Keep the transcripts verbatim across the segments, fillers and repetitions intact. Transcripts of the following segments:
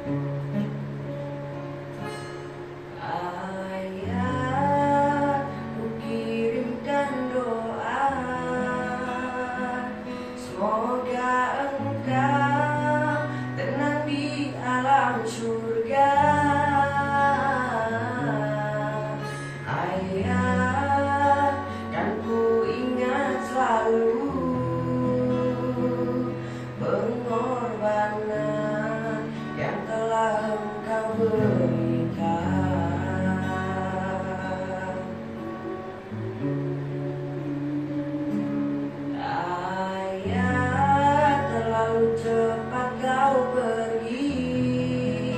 Ayah, ku kirimkan doa, semoga engkau tenang di alam surga. Ayah, kan ku ingat selalu pengorbanan yang telah engkau berikan. Ayah, terlalu cepat kau pergi,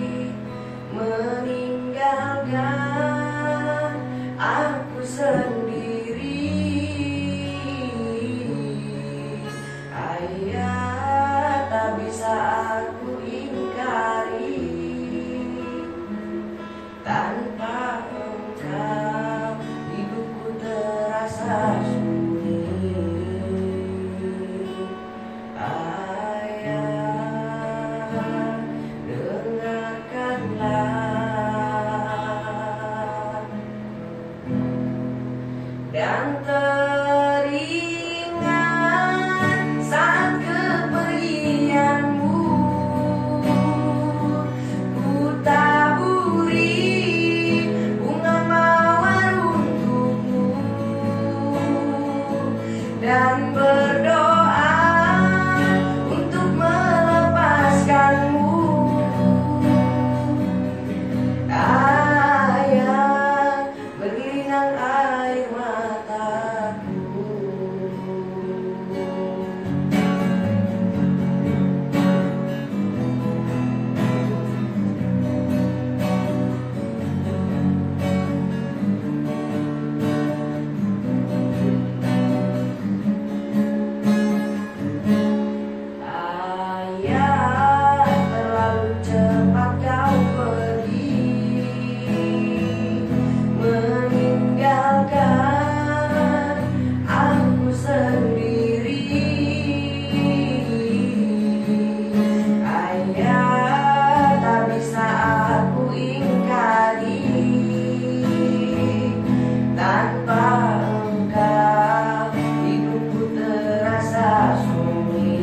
meninggalkan aku sendiri. Ayah, tak bisa aku ingkari, tanpa engkau hidupku terasa sunyi. Ayah, dengarkanlah dan teringat saat kepergianmu, ku taburi bunga mawar untukmu dan berdoa untuk melepaskanmu. Ayah, berlinang air mataku. Ayah, terlalu cepat kau pergi, meninggalkan aku sendiri. Ayah, tak bisa aku ingkari, tanpa engkau hidupku terasa sunyi.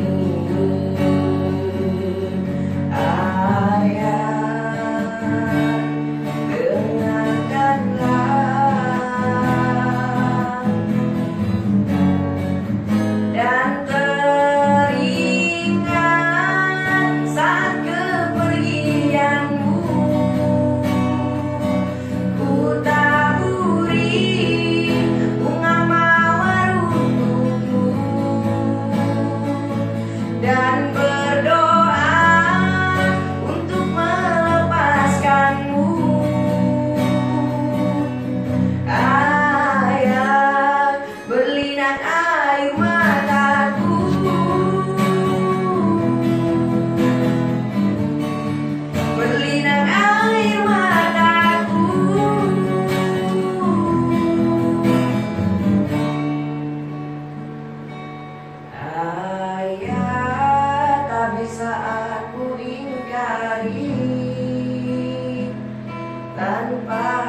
Ayah, dengarkanlah dan teringat saat kepergianmu, ku taburi bunga mawar untukmu dan berdoa untuk melepaskanmu. Ayah, berlinang air mataku. Berlinang air mataku. Ayah, tak bisa aku ingkari, tanpa